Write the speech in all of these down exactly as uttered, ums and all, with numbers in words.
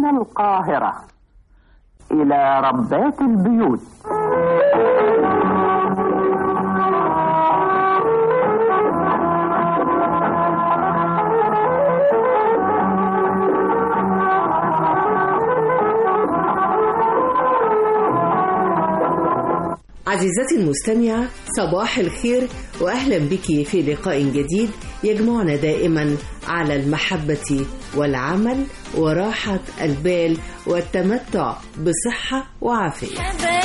من القاهرة إلى ربات البيوت. عزيزتي المستمعة، صباح الخير وأهلا بك في لقاء جديد يجمعنا دائما على المحبة والعمل وراحة البال والتمتع بصحة وعافية.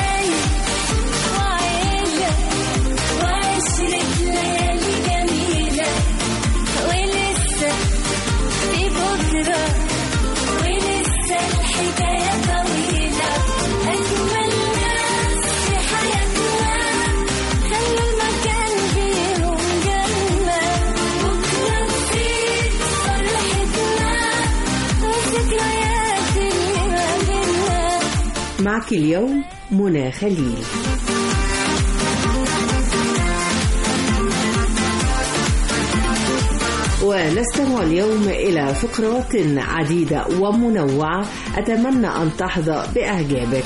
معك اليوم منى خليل. ونستمع اليوم إلى فقرات عديدة ومنوعة أتمنى أن تحظى بإعجابك.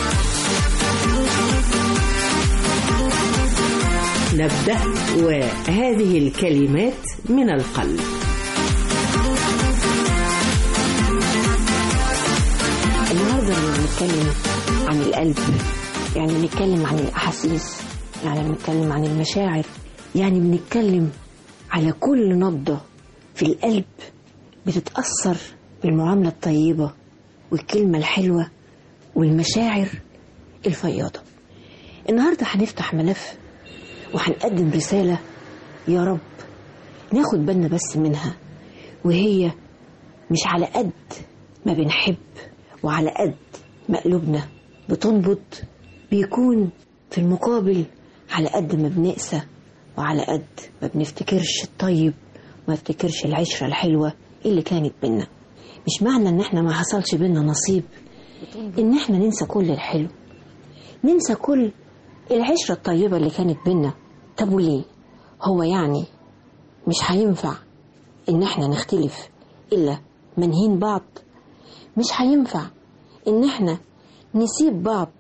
نبدأ وهذه الكلمات من القلب. النهارده بنتكلم عن القلب، يعني بنتكلم عن الأحاسيس، يعني بنتكلم عن المشاعر، يعني بنتكلم على كل نبضة في القلب بتتأثر بالمعاملة الطيبة والكلمة الحلوة والمشاعر الفياضة. النهارده هنفتح ملف وهنقدم رسالة يا رب ناخد بالنا بس منها، وهي مش على قد ما بنحب وعلى قد ما قلوبنا بتنبض بيكون في المقابل على قد ما بنقسى وعلى قد ما بنفتكرش الطيب وما نفتكرش العشرة الحلوة اللي كانت بينا. مش معنى ان احنا ما حصلش بينا نصيب ان احنا ننسى كل الحلو، ننسى كل العشرة الطيبة اللي كانت بينا. طب وليه؟ هو يعني مش هينفع ان احنا نختلف الا منهين بعض؟ مش هينفع ان احنا نسيب بعض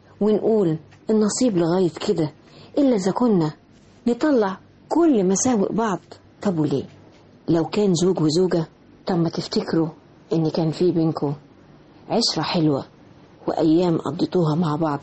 ونقول النصيب لغاية كده الا اذا كنا نطلع كل مساوئ بعض؟ طب وليه؟ لو كان زوج وزوجة، طب ما تفتكروا ان كان في بينكم عشرة حلوة وايام قضيتوها مع بعض.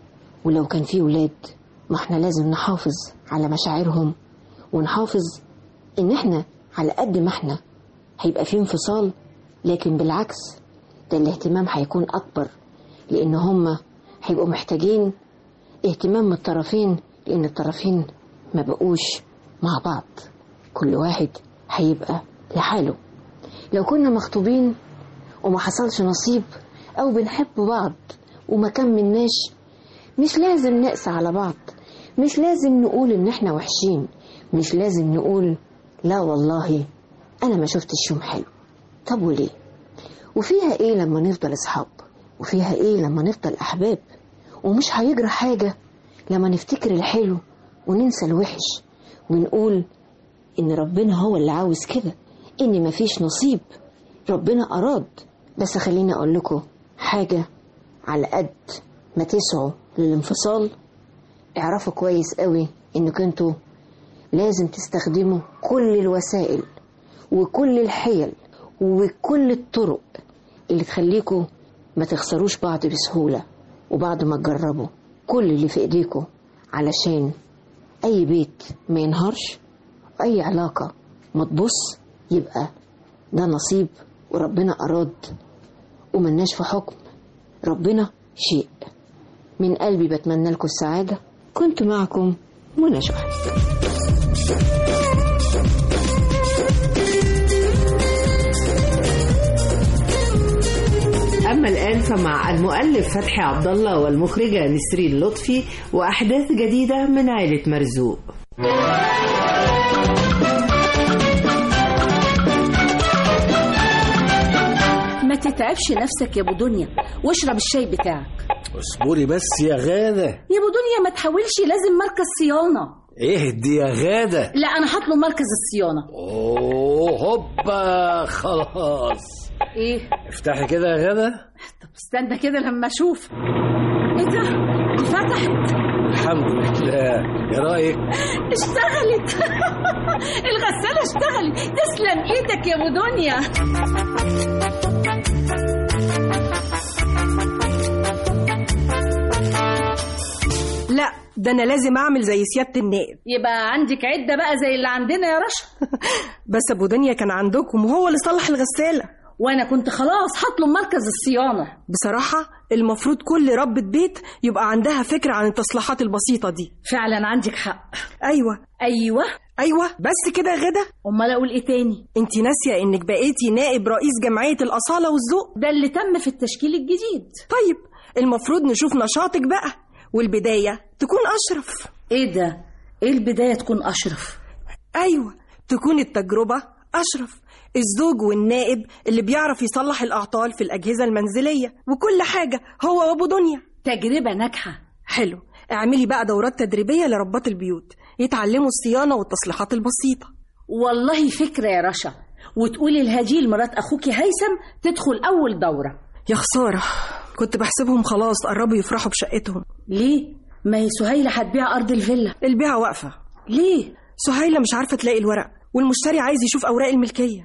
ولو كان في ولاد، ما احنا لازم نحافظ على مشاعرهم ونحافظ ان احنا على قد ما احنا هيبقى في انفصال، لكن بالعكس ده الاهتمام هيكون اكبر، لان هما هيبقوا محتاجين اهتمام من الطرفين، لان الطرفين ما بقوش مع بعض، كل واحد هيبقى لحاله. لو كنا مخطوبين وما حصلش نصيب او بنحب بعض وما كملناش، مش لازم نقسى على بعض، مش لازم نقول ان احنا وحشين، مش لازم نقول لا والله انا ما شفتش يوم حلو. طب وليه؟ وفيها ايه لما نفضل اصحاب؟ وفيها ايه لما نفضل احباب؟ ومش هيجرى حاجة لما نفتكر الحلو وننسى الوحش ونقول ان ربنا هو اللي عاوز كده، ان مفيش نصيب، ربنا اراد. بس خليني اقول لكم حاجة، على قد ما تسعوا للانفصال اعرفوا كويس قوي انك انتوا لازم تستخدموا كل الوسائل وكل الحيل وكل الطرق اللي تخليكوا ما تخسروش بعض بسهولة، وبعد ما تجربوا كل اللي في ايديكوا علشان اي بيت ما ينهارش واي علاقة ما تبص، يبقى ده نصيب وربنا اراد ومناش في حكم ربنا شيء. من قلبي بتمنى لكم السعادة. كنت معكم منى شحن. أما الآن فمع المؤلف فتحي عبد الله والمخرجة نسرين لطفي وأحداث جديدة من عائلة مرزوق. ما تتعبش نفسك يا ابو دنيا واشرب الشاي بتاعك. اصبري بس يا غادة. يا ابو دنيا ما تحاولش، لازم مركز صيانة. اهدي يا غادة. لا انا هطلب مركز الصيانة. اوه هوبا خلاص. ايه؟ افتحي كده يا غادة. طب استنى كده لما اشوف. ايه ده؟ فتحت. الحمد لله. ايه رايك؟ اشتغلت. الغسالة اشتغلت. تسلم ايدك يا ابو دنيا. لا ده انا لازم اعمل زي سيادة النائب. يبقى عندك عدة بقى زي اللي عندنا يا رشا. بس ابو دنيا كان عندكم وهو اللي صلح الغسالة، وانا كنت خلاص هطلب مركز الصيانة. بصراحة المفروض كل ربة بيت يبقى عندها فكرة عن التصليحات البسيطة دي. فعلا عندك حق. ايوه ايوه ايوه بس كده يا غدا. امال اقول ايه تاني؟ انتي ناسية انك بقيتي نائب رئيس جمعية الأصالة والذوق، ده اللي تم في التشكيل الجديد. طيب المفروض نشوف نشاطك بقى، والبداية تكون أشرف. ايه ده؟ ايه البداية تكون أشرف؟ ايوه تكون التجربة أشرف. الزوج والنائب اللي بيعرف يصلح الأعطال في الأجهزة المنزلية وكل حاجة هو وأبو دنيا. تجربة ناجحة. حلو، اعملي بقى دورات تدريبية لربات البيوت يتعلموا الصيانة والتصليحات البسيطة. والله فكرة يا رشا، وتقولي لهجيل مرات أخوكي هيثم تدخل أول دورة. يا خسارة، كنت بحسبهم خلاص قربوا يفرحوا بشقتهم. ليه؟ ما هي سهيلة هتبيع أرض الفيلا. البيعة واقفة. ليه؟ سهيلة مش عارفة تلاقي الورق، والمشتري عايز يشوف أوراق الملكية.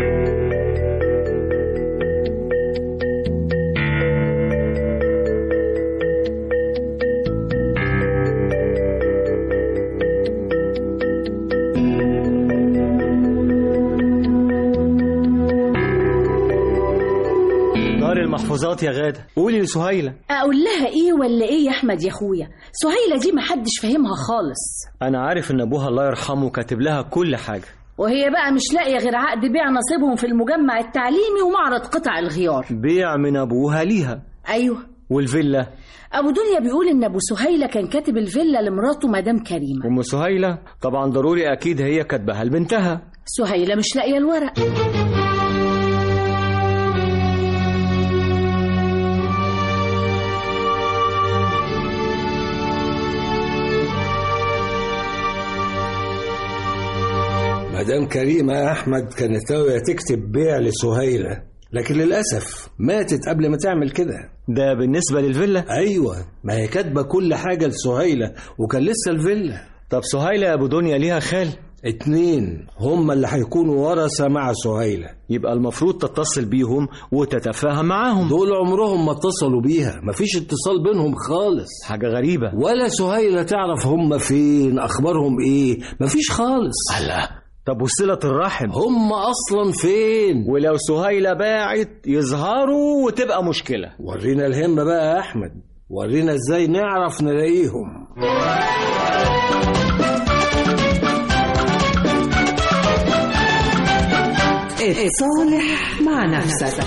المحفوظات يا غادة، قولي لسهيلة. أقول لها إيه ولا إيه يا أحمد يا أخويا؟ سهيلة دي محدش فاهمها خالص. أنا عارف إن أبوها الله يرحمه كاتب لها كل حاجة، وهي بقى مش لاقية غير عقد بيع نصيبهم في المجمع التعليمي ومعرض قطع الغيار. بيع من أبوها ليها. أيوه. والفيلا؟ أبو دنيا بيقول إن أبو سهيلة كان كاتب الفيلا لمراته مدام كريمة. أم سهيلة طبعا ضروري أكيد هي كاتبها لبنتها. سهيلة مش لاقية الورق. مدام كريمة يا أحمد كانت ناوية تكتب بيع لسهيلة، لكن للأسف ماتت قبل ما تعمل كده. ده بالنسبة للفيلا؟ أيوة، ما هي كاتبة كل حاجة لسهيلة وكان لسه الفيلا. طب سهيلة يا أبو دنيا ليها خال؟ اتنين هم اللي هيكونوا ورثة مع سهيلة. يبقى المفروض تتصل بيهم وتتفاهم معاهم. دول عمرهم ما اتصلوا بيها، مفيش اتصال بينهم خالص. حاجة غريبة. ولا سهيلة تعرف هم فين، أخبارهم إيه، مفيش خالص. الله. طب وصلة الرحم هم أصلا فين؟ ولو سهيلة باعت يظهروا وتبقى مشكلة. ورينا الهمة بقى يا أحمد، ورينا إزاي نعرف نلاقيهم. اتصالح مع نفسك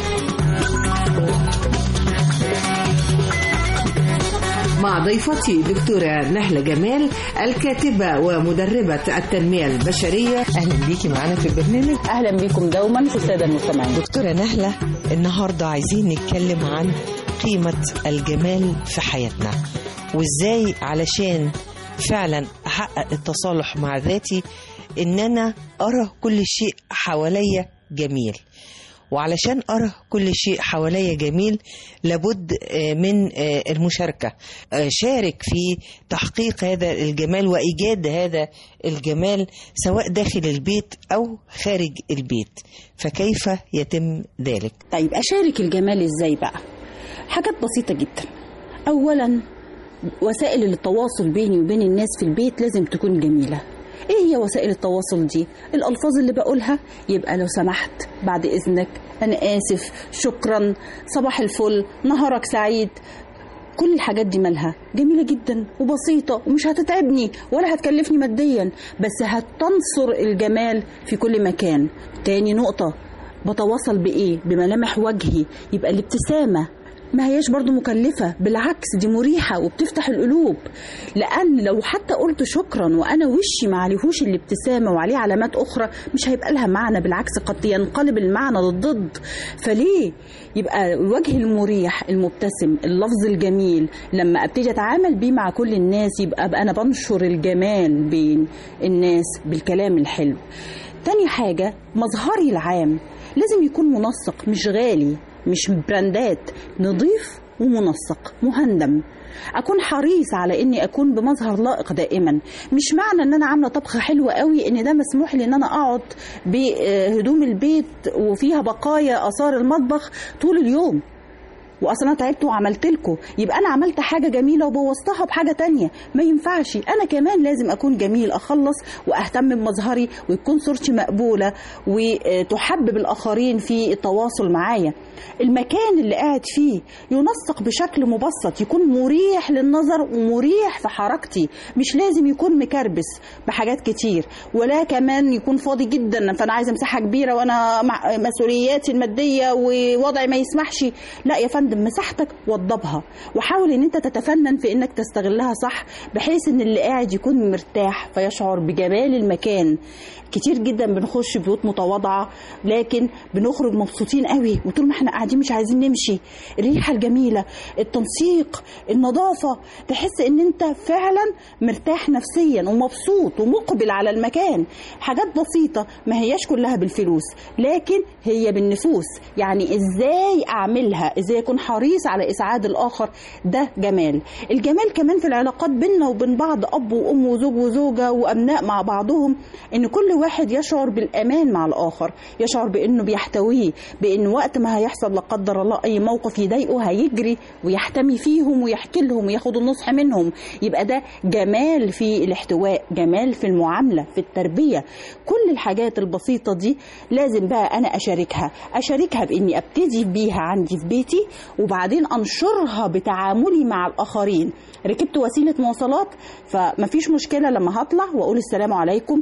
مع ضيفتي دكتورة نهلة جمال، الكاتبة ومدربة التنمية البشرية. أهلا بيكي معانا في البرنامج. أهلا بيكم دوما في السادة المستمعين. دكتورة نهلة، النهاردة عايزين نتكلم عن قيمة الجمال في حياتنا، وإزاي علشان فعلا أحقق التصالح مع ذاتي إن أنا أرى كل شيء حواليا جميل. وعلشان أرى كل شيء حواليا جميل لابد من المشاركة. شارك في تحقيق هذا الجمال وإيجاد هذا الجمال سواء داخل البيت أو خارج البيت، فكيف يتم ذلك؟ طيب أشارك الجمال إزاي بقى؟ حاجات بسيطة جدا. أولا وسائل التواصل بيني وبين الناس في البيت لازم تكون جميلة. ايه هي وسائل التواصل دي؟ الالفاظ اللي بقولها يبقى لو سمحت، بعد اذنك، انا اسف، شكرا، صباح الفل، نهارك سعيد. كل الحاجات دي مالها جميلة جدا وبسيطة ومش هتتعبني ولا هتكلفني ماديا، بس هتنصر الجمال في كل مكان. تاني نقطة، بتواصل بايه؟ بملامح وجهي. يبقى الابتسامة ما هياش برضو مكلفة، بالعكس دي مريحة وبتفتح القلوب. لأن لو حتى قلت شكرا وأنا وشي ما عليهوش الابتسامة وعليه علامات أخرى مش هيبقى لها معنى، بالعكس قد ينقلب المعنى للضد. فليه؟ يبقى الوجه المريح المبتسم، اللفظ الجميل، لما أبتدي أتعامل بيه مع كل الناس يبقى أبقى أنا بنشر الجمال بين الناس بالكلام الحلو. تاني حاجة مظهري العام. لازم يكون منسق، مش غالي، مش براندات، نظيف ومنسق مهندم. اكون حريص على اني اكون بمظهر لائق دائما. مش معنى ان انا عامله طبخه حلوه قوي ان ده مسموح لي ان انا اقعد بهدوم البيت وفيها بقايا اثار المطبخ طول اليوم، واصلا تعبت وعملت لكم، يبقى انا عملت حاجه جميله وبوظتها بحاجه تانية. ما ينفعش. انا كمان لازم اكون جميل، اخلص واهتم بمظهري ويكون صورتي مقبوله وتحبب الاخرين في التواصل معايا. المكان اللي قاعد فيه ينسق بشكل مبسط، يكون مريح للنظر ومريح في حركتي، مش لازم يكون مكربس بحاجات كتير، ولا كمان يكون فاضي جدا فانا عايزه مساحه كبيره وانا مسؤولياتي الماديه ووضعي ما يسمحش. لا يا فندم، مساحتك وضبها، وحاول ان انت تتفنن في انك تستغلها صح، بحيث ان اللي قاعد يكون مرتاح فيشعر بجمال المكان. كتير جدا بنخش بيوت متواضعه لكن بنخرج مبسوطين قوي، وطول ما احنا قاعدين مش عايزين نمشي. الريحه الجميله، التنسيق، النظافه، تحس ان انت فعلا مرتاح نفسيا ومبسوط ومقبل على المكان. حاجات بسيطه ما هياش كلها بالفلوس، لكن هي بالنفوس. يعني ازاي اعملها، ازاي اكون حريص على اسعاد الاخر، ده جمال. الجمال كمان في العلاقات بيننا وبين بعض، اب وام وزوج وزوجه وابناء مع بعضهم، ان كل واحد يشعر بالامان مع الاخر، يشعر بانه بيحتويه، بان وقت ما هيحصل لا قدر الله اي موقف يضايقه هيجري ويحتمي فيهم ويحكي لهم وياخد النصح منهم. يبقى ده جمال في الاحتواء، جمال في المعامله، في التربيه. كل الحاجات البسيطه دي لازم بقى انا اشاركها اشاركها باني ابتدي بيها عندي في بيتي، وبعدين انشرها بتعاملي مع الاخرين. ركبت وسيله مواصلات، فمفيش مشكله لما هطلع واقول السلام عليكم،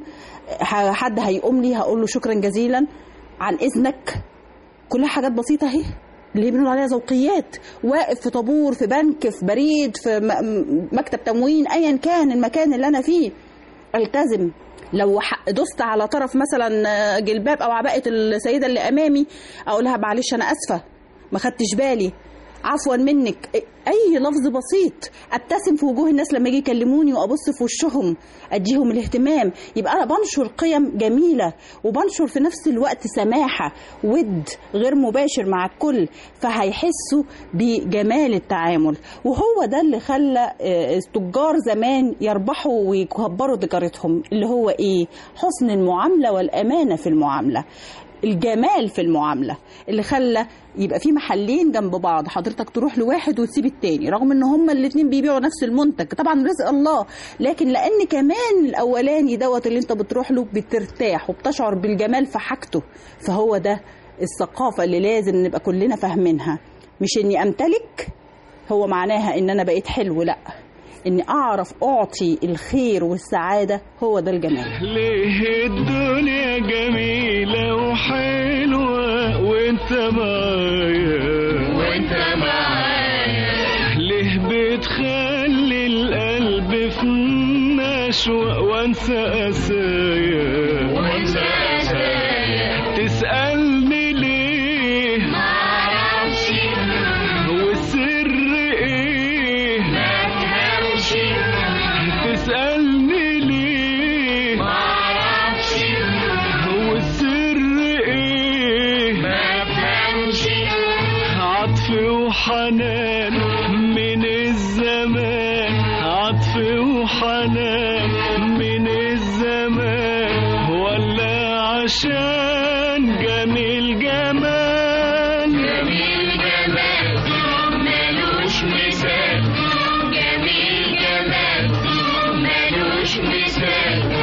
حد هيقوم لي هقول له شكرا جزيلا، عن اذنك. كلها حاجات بسيطه اهي اللي بنقول عليها ذوقيات. واقف في طابور، في بنك، في بريد، في مكتب تموين، ايا كان المكان اللي انا فيه، التزم. لو دست على طرف مثلا جلباب او عباءه السيده اللي امامي، اقول لها معلش انا اسفه ما خدتش بالي، عفوا منك. اي لفظ بسيط. ابتسم في وجوه الناس لما يجي يكلموني وابص في وشهم، اديهم الاهتمام. يبقى انا بنشر قيم جميله، وبنشر في نفس الوقت سماحه، ود غير مباشر مع الكل، فهيحسوا بجمال التعامل. وهو ده اللي خلى التجار زمان يربحوا ويكبروا تجارتهم، اللي هو ايه؟ حسن المعامله والامانه في المعامله، الجمال في المعامله، اللي خلى يبقى في محلين جنب بعض، حضرتك تروح لواحد وتسيب التاني، رغم ان هما الاتنين بيبيعوا نفس المنتج، طبعا رزق الله، لكن لان كمان الاولاني دوت اللي انت بتروح له بترتاح وبتشعر بالجمال في حاجته. فهو ده الثقافه اللي لازم نبقى كلنا فاهمينها. مش اني امتلك هو معناها ان انا بقيت حلو، لا، اني اعرف اعطي الخير والسعاده، هو ده الجمال. ليه الدنيا جميله وحلوه وانت معايا وانت معايا، ليه بتخلي القلب في نشوة وانسى قسايا وانسى قسايا، تسألني ليه معرفش والسر ايه مفهمش، تسألني ليه معرفش والسر ايه مفهمش، عطف وحنان من الزمان، عطف وحنان من الزمان، ولا عشان جميل جمال جميل جمال ملوش مثال، جميل جمال ملوش مثال.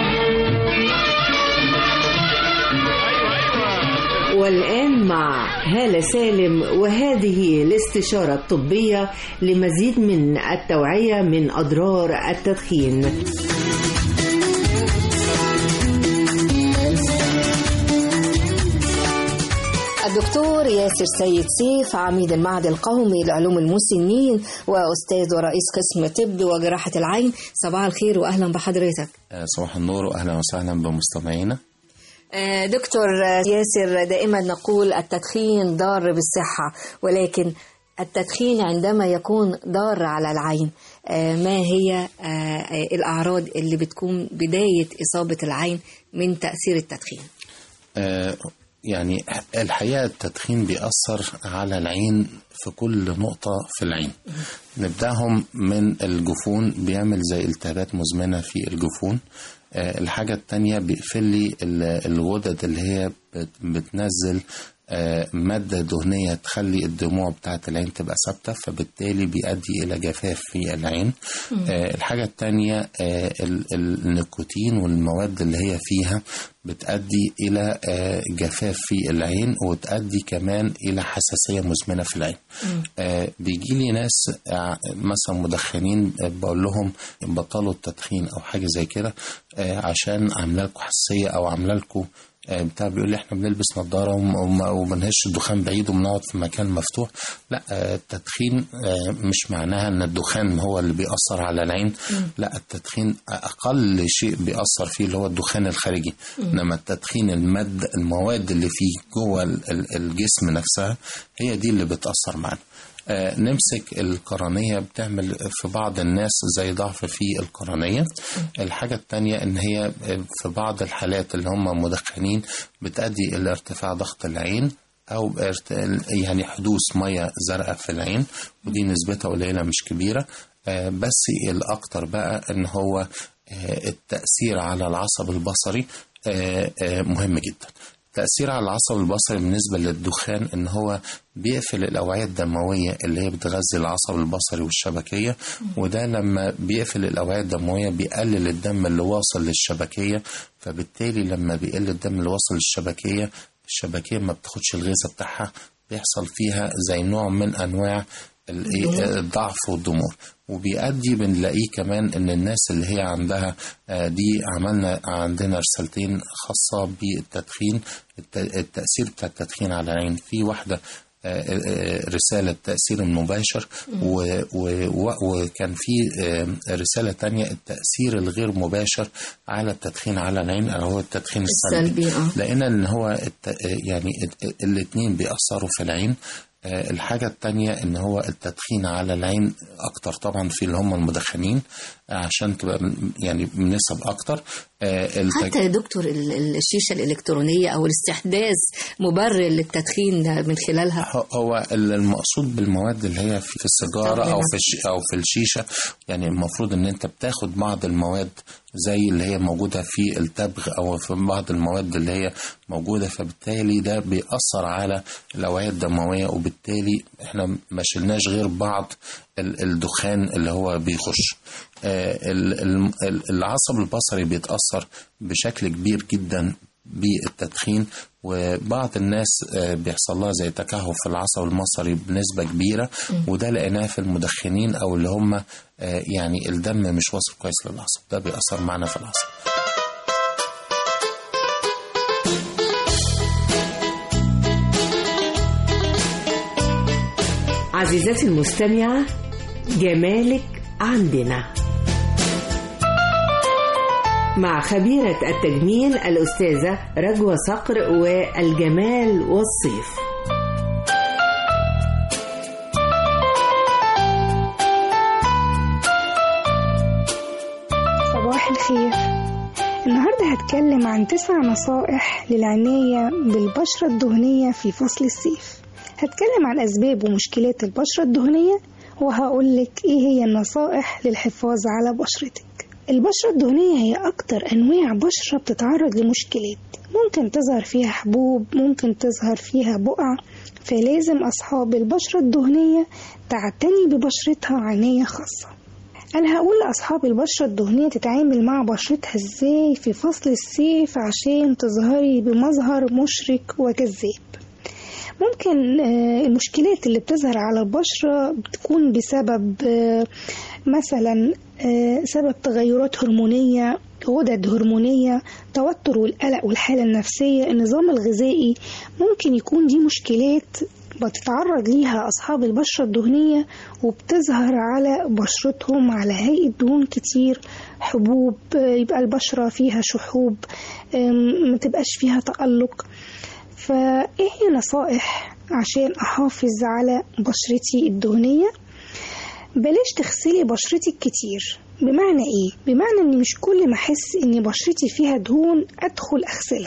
والآن مع هالة سالم وهذه الاستشارة الطبية لمزيد من التوعية من أضرار التدخين. الدكتور ياسر سيد سيف، عميد المعهد القومي لعلوم المسنين وأستاذ ورئيس قسم طب وجراحة العين، صباح الخير وأهلا بحضرتك. صباح النور وأهلا وسهلا بمستمعينا. دكتور ياسر، دائما نقول التدخين ضار بالصحة، ولكن التدخين عندما يكون ضار على العين، ما هي الأعراض اللي بتكون بداية إصابة العين من تأثير التدخين؟ يعني الحقيقة التدخين بيأثر على العين في كل نقطة في العين. نبدأهم من الجفون، بيعمل زي التهابات مزمنة في الجفون. آه الحاجة التانية بيقفل لي الغدد اللي هي بتنزل آه مادة دهنية تخلي الدموع بتاعة العين تبقى ثابتة، فبالتالي بيؤدي إلى جفاف في العين. آه الحاجة التانية آه النيكوتين والمواد اللي هي فيها بتؤدي إلى آه جفاف في العين، وتؤدي كمان إلى حساسية مزمنة في العين. آه بيجي لي ناس آه مثلا مدخنين، آه بقول لهم بطلوا التدخين أو حاجة زي كده آه عشان عامله لكم حساسية أو عامله لكم بتاع. بيقول لي احنا بنلبس نظاره ومنهش الدخان بعيد وبنقعد في مكان مفتوح. لا، التدخين مش معناها ان الدخان هو اللي بيأثر على العين. لا، التدخين اقل شيء بيأثر فيه اللي هو الدخان الخارجي، انما التدخين المادة المواد اللي فيه جوه الجسم نفسها هي دي اللي بتأثر معنا. آه نمسك القرنية، بتعمل في بعض الناس زي ضعف في القرنية. الحاجة التانية ان هي في بعض الحالات اللي هم مدخنين بتؤدي الى ارتفاع ضغط العين او يعني حدوث مية زرقاء في العين، ودي نسبتها قليلة مش كبيرة. آه بس الاكتر بقى ان هو آه التأثير على العصب البصري آه آه مهم جدا. تأثير على العصب البصري بالنسبة للدخان إن هو بيقفل الأوعية الدموية اللي هي بتغذي العصب البصري والشبكية، وده لما بيقفل الأوعية الدموية بيقلل الدم اللي واصل للشبكية، فبالتالي لما بيقل الدم اللي واصل للشبكية الشبكية ما بتاخدش الغذاء بتاعها، بيحصل فيها زي نوع من أنواع الضعف والضمور. وبيؤدي بنلاقيه كمان ان الناس اللي هي عندها دي، عملنا عندنا رسالتين خاصة بالتدخين، التأثير بتاع التدخين على العين. في واحدة رسالة التأثير المباشر، وكان في رسالة تانية التأثير الغير مباشر على التدخين على العين، أو هو التدخين السلبي. لأن إن هو يعني الاثنين بيأثروا في العين. الحاجة التانية ان هو التدخين على العين اكتر طبعا في اللي هم المدخنين، عشان تبقى يعني بنسب اكتر. حتى يا دكتور الشيشة الالكترونية او الاستحداث مبرر للتدخين من خلالها. هو المقصود بالمواد اللي هي في السيجارة او في او في الشيشة، يعني المفروض ان انت بتاخد بعض المواد زي اللي هي موجودة في التبغ أو في بعض المواد اللي هي موجودة، فبالتالي ده بيأثر على الأوعية الدموية، وبالتالي احنا ما شلناش غير بعض الدخان اللي هو بيخش. العصب البصري بيتأثر بشكل كبير جدا بالتدخين، وبعض الناس بيحصل لها زي تكهف في العصب البصري بنسبة كبيرة، وده لقيناه في المدخنين أو اللي هم يعني الدم مش واصل كويس للعصب، ده بيأثر معنا في العصب. عزيزتي المستمعة، جمالك عندنا مع خبيرة التجميل الأستاذة رجوة صقر والجمال والصيف. صباح الخير. النهاردة هتكلم عن تسع نصائح للعناية بالبشرة الدهنية في فصل الصيف. هتكلم عن أسباب ومشكلات البشرة الدهنية، وهقولك إيه هي النصائح للحفاظ على بشرتك. البشرة الدهنية هي أكتر أنواع بشرة بتتعرض لمشكلات، ممكن تظهر فيها حبوب، ممكن تظهر فيها بقع، فلازم أصحاب البشرة الدهنية تعتني ببشرتها عناية خاصة. أنا هقول لأصحاب البشرة الدهنية تتعامل مع بشرتها إزاي في فصل الصيف عشان تظهري بمظهر مشرق وجذاب. ممكن المشكلات اللي بتظهر على البشرة بتكون بسبب مثلا سبب تغيرات هرمونية، غدد هرمونية، توتر والقلق والحالة النفسية، النظام الغذائي. ممكن يكون دي مشكلات بتتعرض ليها أصحاب البشرة الدهنية وبتظهر على بشرتهم على هيئة دهون كتير، حبوب، يبقى البشرة فيها شحوب، ما تبقاش فيها تألق. فإيه هي نصائح عشان أحافظ على بشرتي الدهنية؟ بلاش تغسلي بشرتك كتير. بمعنى إيه؟ بمعنى إن مش كل ما أحس إن بشرتي فيها دهون أدخل أغسلها.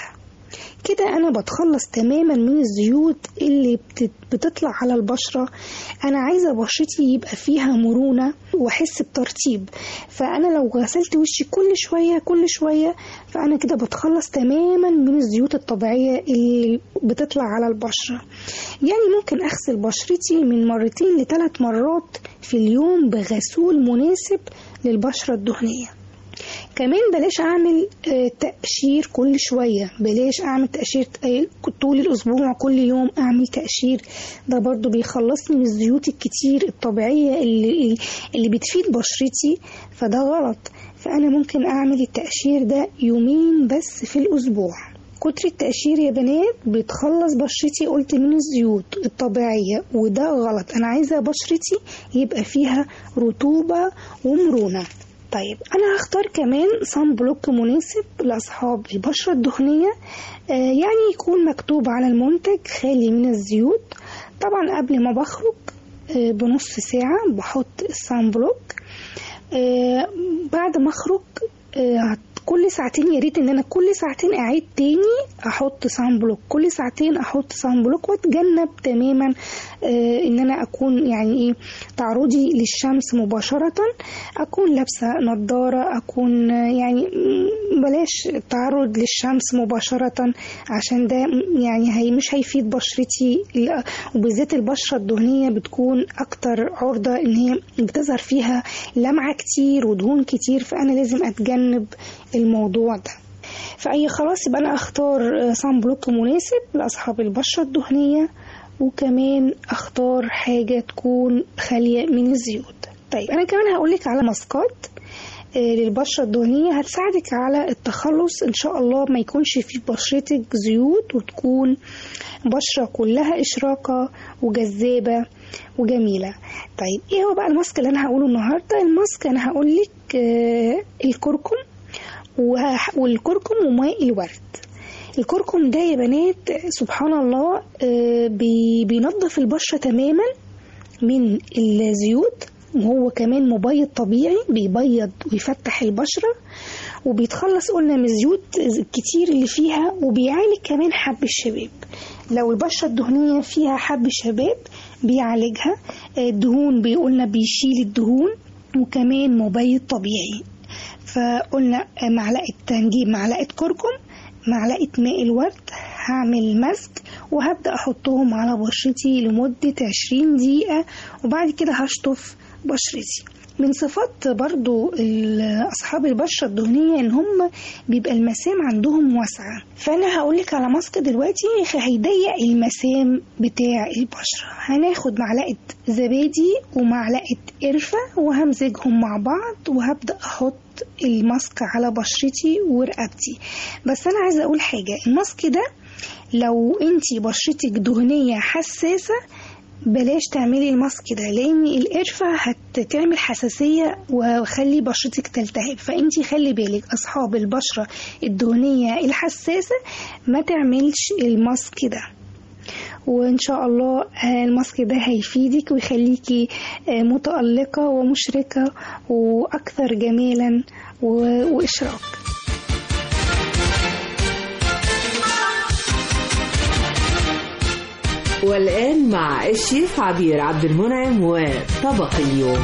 كده أنا بتخلص تماما من الزيوت اللي بتطلع على البشرة. أنا عايزة بشرتي يبقى فيها مرونة وأحس بترطيب، فأنا لو غسلت وشي كل شوية كل شوية فأنا كده بتخلص تماما من الزيوت الطبيعية اللي بتطلع على البشرة. يعني ممكن أغسل بشرتي من مرتين لثلاث مرات في اليوم بغسول مناسب للبشرة الدهنية. كمان بلاش اعمل تقشير كل شوية، بلاش اعمل تقشير طول الاسبوع كل يوم اعمل تقشير، ده برضو بيخلصني من الزيوت الكتير الطبيعية اللي, اللي بتفيد بشرتي، فده غلط. فانا ممكن اعمل التقشير ده يومين بس في الاسبوع. كتر التقشير يا بنات بتخلص بشرتي قلت من الزيوت الطبيعية، وده غلط. انا عايزة بشرتي يبقى فيها رطوبة ومرونة. طيب أنا هختار كمان صن بلوك مناسب لأصحاب البشرة الدهنية، آه يعني يكون مكتوب على المنتج خالي من الزيوت. طبعا قبل ما بخرج آه بنص ساعة بحط الصن بلوك. آه بعد ما أخرج آه كل ساعتين، يا ريت ان انا كل ساعتين اعيد تاني احط صن بلوك، كل ساعتين احط صن بلوك، واتجنب تماما آه ان انا اكون يعني ايه تعرضي للشمس مباشرة، اكون لابسة نظارة، اكون آه يعني بلاش التعرض للشمس مباشرة عشان ده يعني هي مش هيفيد بشرتي، وبالذات البشرة الدهنية بتكون اكتر عرضة ان هي بتظهر فيها لمعة كتير ودهون كتير، فانا لازم اتجنب الموضوع ده. فأي خلاص يبقى أنا أختار صن بلوك مناسب لأصحاب البشرة الدهنية، وكمان أختار حاجة تكون خالية من الزيوت. طيب أنا كمان هقولك على ماسكات للبشرة الدهنية هتساعدك على التخلص إن شاء الله، ما يكونش في بشرتك زيوت وتكون بشرة كلها إشراقة وجذابة وجميلة. طيب إيه هو بقى الماسك اللي أنا هقوله النهاردة؟ الماسك أنا هقولك الكركم والكركم وماء الورد. الكركم ده يا بنات سبحان الله بينظف البشرة تماما من الزيوت، وهو كمان مبيض طبيعي بيبيض ويفتح البشرة، وبيتخلص قلنا من الزيوت الكتير اللي فيها، وبيعالج كمان حب الشباب. لو البشرة الدهنية فيها حب شباب بيعالجها. الدهون بيقولنا بيشيل الدهون، وكمان مبيض طبيعي. فقلنا معلقة، هنجيب معلقة كركم، معلقة ماء الورد، هعمل مسك وهبدأ أحطهم على بشرتي لمدة عشرين دقيقة، وبعد كده هشطف بشرتي. من صفات برضو أصحاب البشرة الدهنية إن هم بيبقى المسام عندهم واسعة، فأنا هقولك على ماسك دلوقتي هيضيق المسام بتاع البشرة. هناخد معلقة زبادي ومعلقة قرفة وهمزجهم مع بعض، وهبدأ أحط الماسك على بشرتي ورقبتي. بس أنا عايزة أقول حاجة، الماسك ده لو انتي بشرتك دهنية حساسة بلاش تعملي الماسك ده، لان القرفة هتعمل حساسية وخلي بشرتك تلتهب. فانتي خلي بالك اصحاب البشرة الدهنية الحساسة ما تعملش الماسك ده، وان شاء الله الماسك ده هيفيدك ويخليكي متألقة ومشرقة واكثر جمالا واشراق. والآن مع الشيف عبير عبد المنعم وطبق اليوم.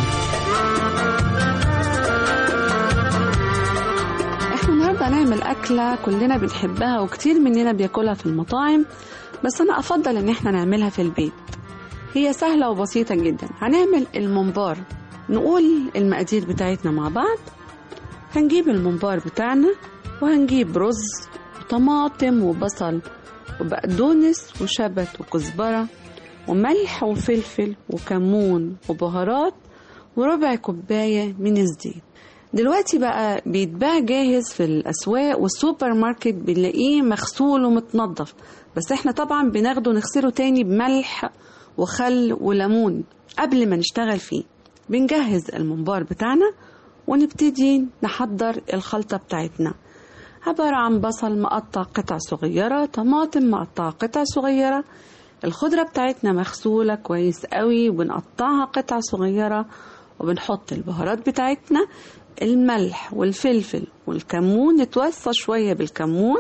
احنا النهارده هنعمل أكلة كلنا بنحبها وكتير مننا بياكلها في المطاعم، بس أنا أفضل إن احنا نعملها في البيت. هي سهلة وبسيطة جدا. هنعمل الممبار. نقول المقادير بتاعتنا مع بعض. هنجيب الممبار بتاعنا، وهنجيب رز وطماطم وبصل وبقدونس وشبت وكزبرة وملح وفلفل وكمون وبهارات وربع كوباية من الزيت. دلوقتي بقى بيتباع جاهز في الأسواق والسوبر ماركت، بنلاقيه مغسول ومتنظف، بس احنا طبعا بناخده نغسله تاني بملح وخل وليمون قبل ما نشتغل فيه. بنجهز الممبار بتاعنا ونبتدي نحضر الخلطة بتاعتنا. عبارة عن بصل مقطع قطع صغيرة، طماطم مقطع قطع صغيرة، الخضرة بتاعتنا مغسولة كويس قوي وبنقطعها قطع صغيرة، وبنحط البهارات بتاعتنا، الملح والفلفل والكمون، نتوصى شوية بالكمون،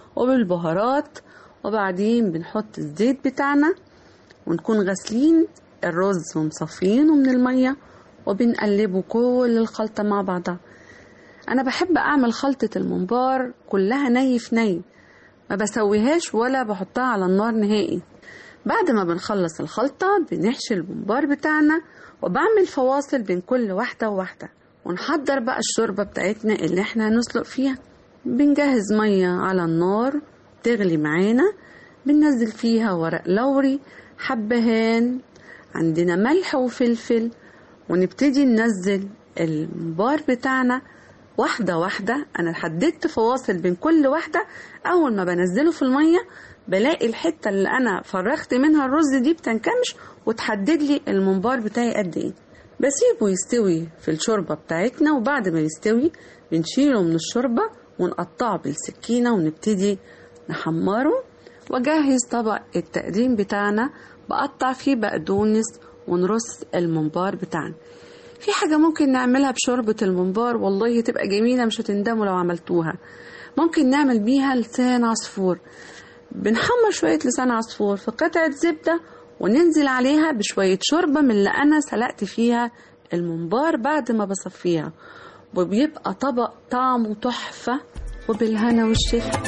وبالبهارات. وبعدين بنحط الزيت بتاعنا ونكون غاسلين الرز ومصفينه من المية وبنقلبه كل الخلطة مع بعضها. أنا بحب أعمل خلطة الممبار كلها ني في ني، ما بسويهاش ولا بحطها على النار نهائي. بعد ما بنخلص الخلطة بنحشي الممبار بتاعنا وبعمل فواصل بين كل واحدة وواحدة، ونحضر بقى الشوربة بتاعتنا اللي احنا هنسلق فيها. بنجهز مية على النار تغلي معانا، بننزل فيها ورق لوري، حبهان، عندنا ملح وفلفل، ونبتدي ننزل الممبار بتاعنا واحدة واحدة. أنا حددت فواصل بين كل واحدة. أول ما بنزله في المية بلاقي الحتة اللي أنا فرغت منها الرز دي بتنكمش وتحدد لي الممبار بتاعي قد إيه. بسيبه يستوي في الشوربة بتاعتنا، وبعد ما يستوي بنشيله من الشوربة ونقطعه بالسكينة ونبتدي نحمره. وجهز طبق التقديم بتاعنا، بقطع فيه بقدونس ونرص الممبار بتاعنا. في حاجة ممكن نعملها بشوربة الممبار والله تبقى جميلة، مش هتندموا لو عملتوها. ممكن نعمل بيها لسان عصفور. بنحمر شوية لسان عصفور في قطعة زبدة وننزل عليها بشوية شوربة من اللي أنا سلقت فيها الممبار بعد ما بصفيها، وبيبقى طبق طعمه تحفة. وبالهنا والشفا.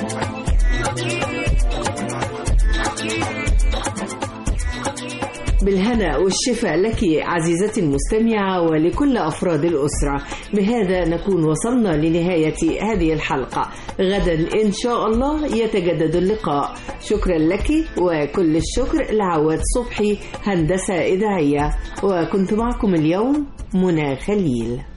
بالهنا والشفاء لك عزيزتي المستمعة ولكل أفراد الأسرة. بهذا نكون وصلنا لنهاية هذه الحلقة. غدا إن شاء الله يتجدد اللقاء. شكرا لك وكل الشكر لعواد صبحي هندسة إذاعية، وكنت معكم اليوم منى خليل.